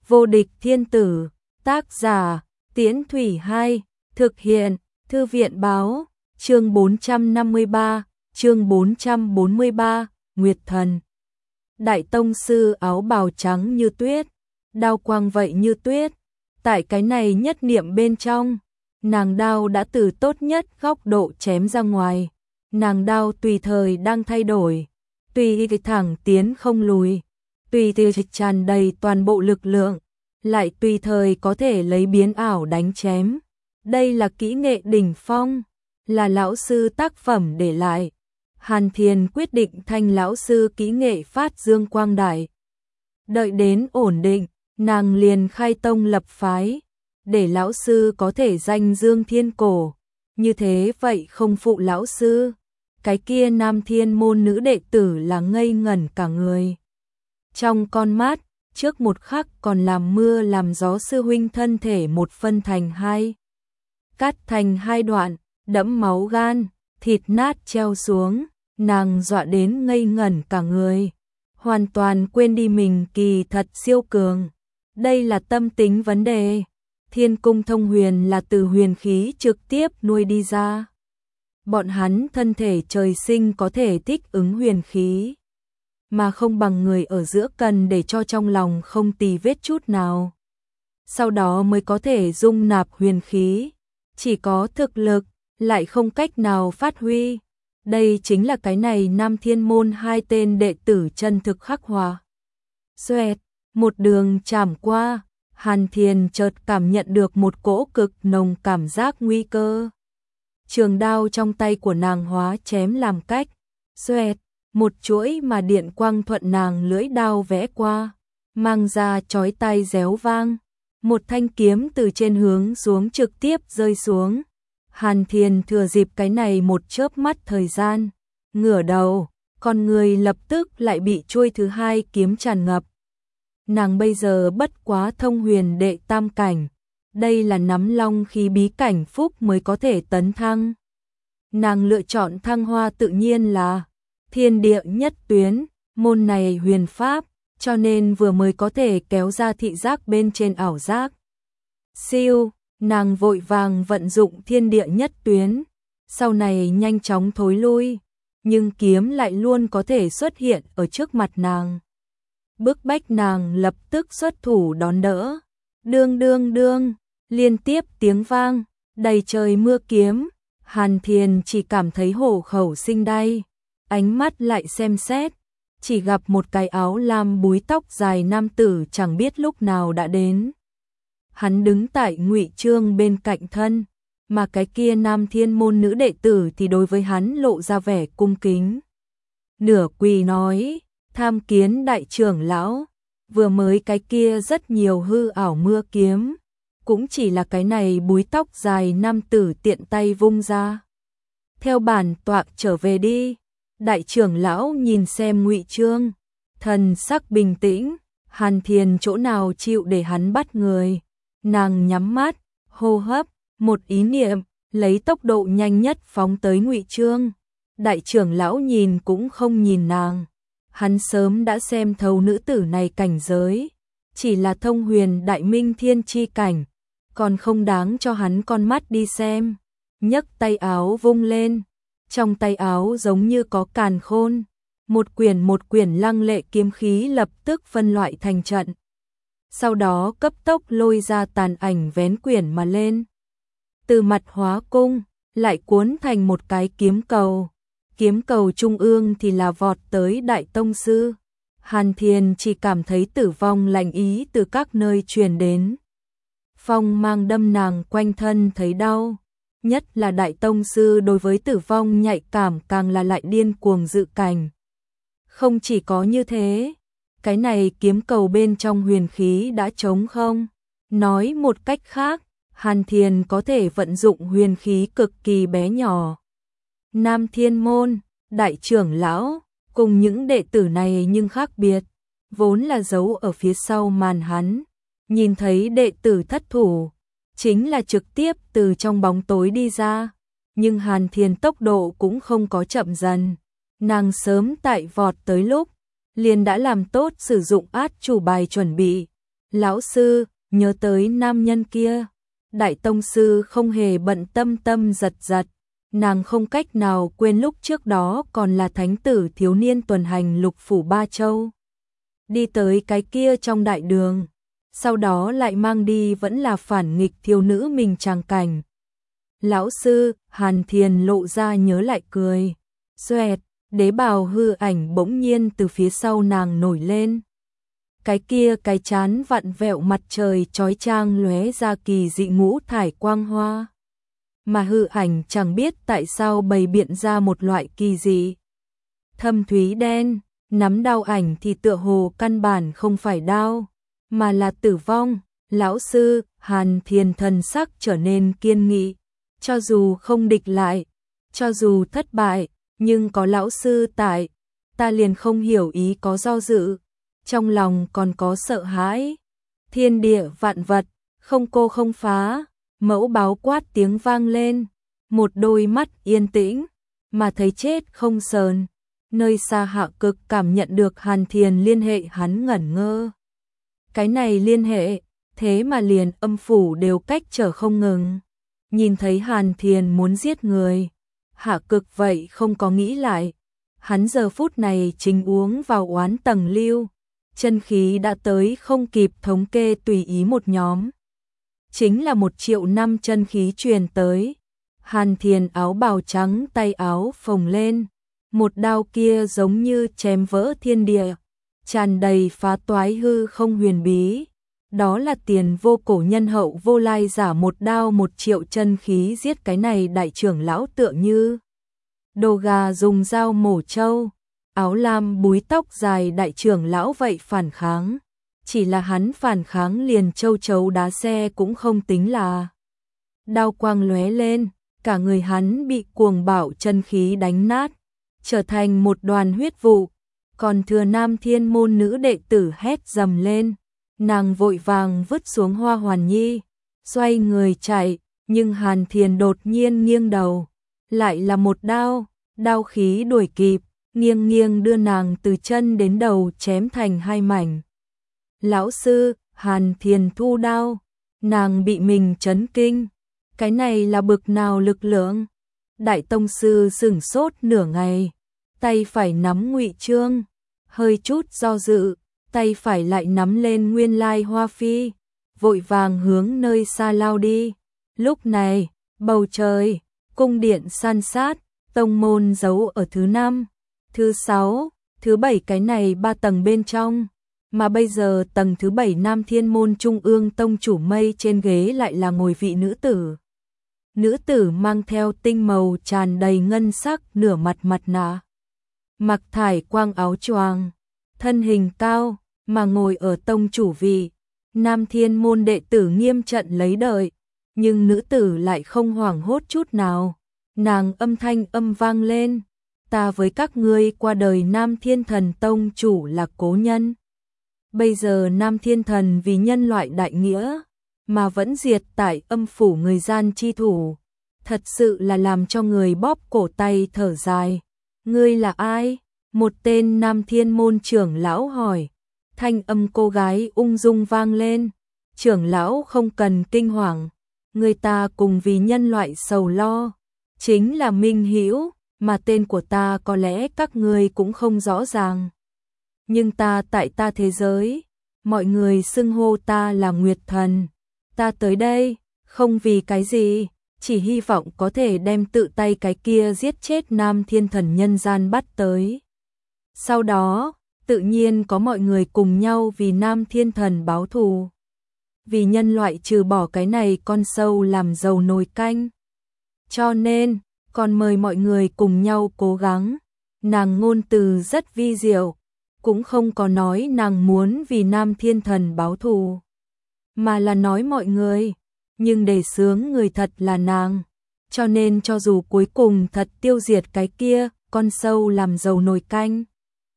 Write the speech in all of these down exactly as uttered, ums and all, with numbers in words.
Vô địch thiên tử, tác giả, Tiễn Thủy Hai, thực hiện, Thư viện báo, chương bốn trăm năm mươi ba, chương bốn trăm bốn mươi ba, Nguyệt Thần. Đại tông sư áo bào trắng như tuyết, đao quang vậy như tuyết, tại cái này nhất niệm bên trong, nàng đao đã từ tốt nhất góc độ chém ra ngoài, nàng đao tùy thời đang thay đổi, tùy cái thẳng tiến không lùi, tùy từ tràn đầy toàn bộ lực lượng, lại tùy thời có thể lấy biến ảo đánh chém. Đây là kỹ nghệ đỉnh phong, là lão sư tác phẩm để lại. Hàn Thiền quyết định thành lão sư kỹ nghệ phát dương quang đại. Đợi đến ổn định, nàng liền khai tông lập phái, để lão sư có thể danh dương thiên cổ. Như thế vậy không phụ lão sư. Cái kia Nam Thiên môn nữ đệ tử là ngây ngẩn cả người. Trong con mắt, trước một khắc còn làm mưa làm gió sư huynh thân thể một phân thành hai. Cắt thành hai đoạn, đẫm máu gan, thịt nát treo xuống, nàng dọa đến ngây ngẩn cả người. Hoàn toàn quên đi mình kỳ thật siêu cường. Đây là tâm tính vấn đề. Thiên cung thông huyền là từ huyền khí trực tiếp nuôi đi ra. Bọn hắn thân thể trời sinh có thể thích ứng huyền khí, mà không bằng người ở giữa cần để cho trong lòng không tì vết chút nào. Sau đó mới có thể dung nạp huyền khí, chỉ có thực lực, lại không cách nào phát huy. Đây chính là cái này Nam Thiên môn hai tên đệ tử chân thực khắc họa. Xoẹt, một đường chảm qua, Hàn Thiền chợt cảm nhận được một cỗ cực nồng cảm giác nguy cơ. Trường đao trong tay của nàng hóa chém làm cách, xoẹt, một chuỗi mà điện quang thuận nàng lưỡi đao vẽ qua, mang ra chói tai réo vang. Một thanh kiếm từ trên hướng xuống trực tiếp rơi xuống. Hàn Thiền thừa dịp cái này một chớp mắt thời gian, ngửa đầu, con người lập tức lại bị chuôi thứ hai kiếm tràn ngập. Nàng bây giờ bất quá thông huyền đệ tam cảnh, đây là nắm long khí bí cảnh phúc mới có thể tấn thăng. Nàng lựa chọn thăng hoa tự nhiên là thiên địa nhất tuyến, môn này huyền pháp, cho nên vừa mới có thể kéo ra thị giác bên trên ảo giác. Siêu, nàng vội vàng vận dụng thiên địa nhất tuyến, sau này nhanh chóng thối lui, nhưng kiếm lại luôn có thể xuất hiện ở trước mặt nàng. Bức bách nàng lập tức xuất thủ đón đỡ. Đương đương đương, liên tiếp tiếng vang, đầy trời mưa kiếm, Hàn Thiền chỉ cảm thấy hổ khẩu sinh đay, ánh mắt lại xem xét, chỉ gặp một cái áo lam búi tóc dài nam tử chẳng biết lúc nào đã đến. Hắn đứng tại Ngụy Trương bên cạnh thân, mà cái kia Nam Thiên môn nữ đệ tử thì đối với hắn lộ ra vẻ cung kính. Nửa quỳ nói, tham kiến đại trưởng lão, vừa mới cái kia rất nhiều hư ảo mưa kiếm, cũng chỉ là cái này búi tóc dài nam tử tiện tay vung ra. Theo bản tọa trở về đi. Đại trưởng lão nhìn xem Ngụy Trương, thần sắc bình tĩnh, Hàn Thiền chỗ nào chịu để hắn bắt người. Nàng nhắm mắt, hô hấp, một ý niệm, lấy tốc độ nhanh nhất phóng tới Ngụy Trương. Đại trưởng lão nhìn cũng không nhìn nàng, hắn sớm đã xem thấu nữ tử này cảnh giới, chỉ là thông huyền đại minh thiên chi cảnh, còn không đáng cho hắn con mắt đi xem. Nhấc tay áo vung lên, trong tay áo giống như có càn khôn, một quyển một quyển lăng lệ kiếm khí lập tức phân loại thành trận. Sau đó cấp tốc lôi ra tàn ảnh vén quyển mà lên. Từ mặt hóa cung, lại cuốn thành một cái kiếm cầu. Kiếm cầu trung ương thì là vọt tới đại tông sư. Hàn Thiền chỉ cảm thấy tử vong lạnh ý từ các nơi truyền đến. Phong mang đâm nàng quanh thân thấy đau. Nhất là đại tông sư đối với tử vong nhạy cảm càng là lại điên cuồng dự cảnh. Không chỉ có như thế, cái này kiếm cầu bên trong huyền khí đã trống không. Nói một cách khác, Hàn Thiền có thể vận dụng huyền khí cực kỳ bé nhỏ. Nam Thiên môn, đại trưởng lão, cùng những đệ tử này nhưng khác biệt, vốn là giấu ở phía sau màn hắn. Nhìn thấy đệ tử thất thủ, chính là trực tiếp từ trong bóng tối đi ra, nhưng Hàn Thiền tốc độ cũng không có chậm dần. Nàng sớm tại vọt tới lúc, liền đã làm tốt sử dụng át chủ bài chuẩn bị, Lão sư, nhớ tới nam nhân kia. Đại tông sư không hề bận tâm, tâm giật giật. Nàng không cách nào quên lúc trước đó còn là thánh tử thiếu niên tuần hành lục phủ ba châu. Đi tới cái kia trong đại đường, sau đó lại mang đi vẫn là phản nghịch thiếu nữ mình tràng cảnh. Lão sư, Hàn Thiền lộ ra nhớ lại cười. Xoẹt, đế bào hư ảnh bỗng nhiên từ phía sau nàng nổi lên. Cái kia cái chán vặn vẹo mặt trời chói chang lóe ra kỳ dị ngũ thải quang hoa. Mà hư ảnh chẳng biết tại sao bày biện ra một loại kỳ dị thâm thúy đen, nắm đao ảnh thì tựa hồ căn bản không phải đao, mà là tử vong. Lão sư, Hàn Thiền thần sắc trở nên kiên nghị. Cho dù không địch lại, cho dù thất bại, nhưng có lão sư tại, ta liền không hiểu ý có do dự, trong lòng còn có sợ hãi. Thiên địa vạn vật, không cô không phá, mẫu báo quát tiếng vang lên, một đôi mắt yên tĩnh, mà thấy chết không sờn. Nơi xa Hạ Cực cảm nhận được Hàn Thiền liên hệ, hắn ngẩn ngơ. Cái này liên hệ, thế mà liền âm phủ đều cách trở không ngừng. Nhìn thấy Hàn Thiền muốn giết người, Hạ Cực vậy không có nghĩ lại. Hắn giờ phút này chính uống vào oán tầng lưu, chân khí đã tới không kịp thống kê, tùy ý một nhóm. Chính là một triệu năm chân khí truyền tới. Hàn Thiền áo bào trắng, tay áo phồng lên, một đao kia giống như chém vỡ thiên địa, tràn đầy phá toái hư không huyền bí. Đó là tiền vô cổ nhân hậu vô lai giả, một đao một triệu chân khí giết cái này đại trưởng lão tựa như đồ gà dùng dao mổ trâu. Áo lam búi tóc dài đại trưởng lão vậy phản kháng, chỉ là hắn phản kháng liền châu chấu đá xe cũng không tính là. Đao quang lóe lên, cả người hắn bị cuồng bạo chân khí đánh nát, trở thành một đoàn huyết vụ. Còn thừa Nam Thiên môn nữ đệ tử hét dầm lên, nàng vội vàng vứt xuống Hoa Hoàn Nhi, xoay người chạy, nhưng Hàn Thiền đột nhiên nghiêng đầu, lại là một đao, đao khí đuổi kịp, nghiêng nghiêng đưa nàng từ chân đến đầu chém thành hai mảnh. Lão sư, Hàn Thiền thu đao, nàng bị mình chấn kinh, cái này là bực nào lực lượng? Đại tông sư sửng sốt nửa ngày, tay phải nắm ngụy chương, hơi chút do dự, tay phải lại nắm lên nguyên lai hoa phi, vội vàng hướng nơi xa lao đi. Lúc này, bầu trời, cung điện san sát, tông môn giấu ở thứ năm, thứ sáu, thứ bảy cái này ba tầng bên trong, mà bây giờ tầng thứ bảy Nam Thiên môn trung ương tông chủ mây trên ghế lại là ngồi vị nữ tử. Nữ tử mang theo tinh màu tràn đầy ngân sắc nửa mặt mặt nạ, mặc thải quang áo choàng, thân hình cao, mà ngồi ở tông chủ vị. Nam Thiên môn đệ tử nghiêm trận lấy đợi, nhưng nữ tử lại không hoảng hốt chút nào. Nàng âm thanh âm vang lên, ta với các ngươi qua đời Nam Thiên Thần tông chủ là cố nhân. Bây giờ Nam Thiên Thần vì nhân loại đại nghĩa, mà vẫn diệt tại âm phủ người gian chi thủ, thật sự là làm cho người bóp cổ tay thở dài. Ngươi là ai? Một tên Nam Thiên môn trưởng lão hỏi. Thanh âm cô gái ung dung vang lên. Trưởng lão không cần kinh hoàng, người ta cùng vì nhân loại sầu lo, chính là Minh Hữu, mà tên của ta có lẽ các ngươi cũng không rõ ràng. Nhưng ta tại ta thế giới, mọi người xưng hô ta là Nguyệt Thần. Ta tới đây, không vì cái gì, chỉ hy vọng có thể đem tự tay cái kia giết chết Nam Thiên Thần nhân gian bắt tới. Sau đó, tự nhiên có mọi người cùng nhau vì Nam Thiên Thần báo thù. Vì nhân loại trừ bỏ cái này con sâu làm dầu nồi canh. Cho nên, còn mời mọi người cùng nhau cố gắng. Nàng ngôn từ rất vi diệu, cũng không có nói nàng muốn vì Nam Thiên Thần báo thù, mà là nói mọi người, nhưng để sướng người thật là nàng. Cho nên cho dù cuối cùng thật tiêu diệt cái kia, con sâu làm dầu nồi canh,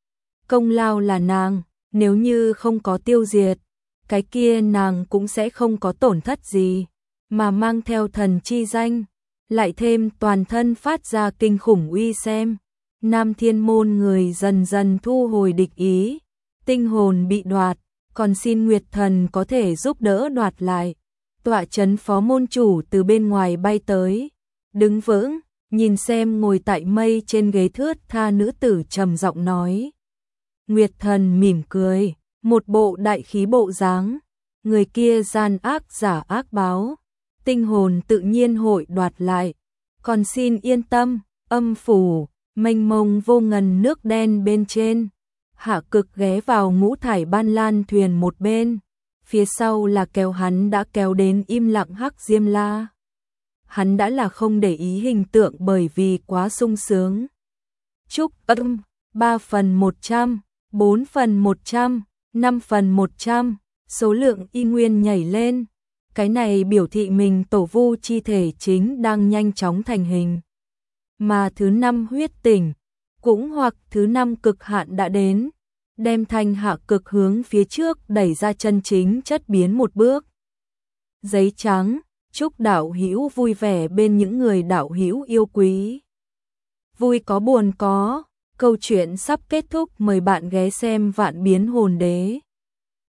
công lao là nàng, nếu như không có tiêu diệt, cái kia nàng cũng sẽ không có tổn thất gì, mà mang theo thần chi danh, lại thêm toàn thân phát ra kinh khủng uy xem. Nam Thiên môn người dần dần thu hồi địch ý, tinh hồn bị đoạt, còn xin Nguyệt Thần có thể giúp đỡ đoạt lại. Tọa trấn phó môn chủ từ bên ngoài bay tới, đứng vững, nhìn xem ngồi tại mây trên ghế thướt tha nữ tử trầm giọng nói. Nguyệt Thần mỉm cười, một bộ đại khí bộ dáng, người kia gian ác giả ác báo, tinh hồn tự nhiên hội đoạt lại, còn xin yên tâm, âm phủ, mênh mông vô ngần nước đen bên trên, Hạ Cực ghé vào ngũ thải ban lan thuyền một bên, phía sau là kéo hắn đã kéo đến im lặng Hắc Diêm La. Hắn đã là không để ý hình tượng bởi vì quá sung sướng. Chúc âm, ba phần một trăm, bốn phần một trăm, năm phần một trăm, số lượng y nguyên nhảy lên. Cái này biểu thị mình tổ vu chi thể chính đang nhanh chóng thành hình. Mà thứ năm huyết tỉnh, cũng hoặc thứ năm cực hạn đã đến, đem thanh Hạ Cực hướng phía trước đẩy ra chân chính chất biến một bước. Giấy trắng, chúc đạo hữu vui vẻ bên những người đạo hữu yêu quý. Vui có buồn có, câu chuyện sắp kết thúc, mời bạn ghé xem Vạn Biến Hồn Đế.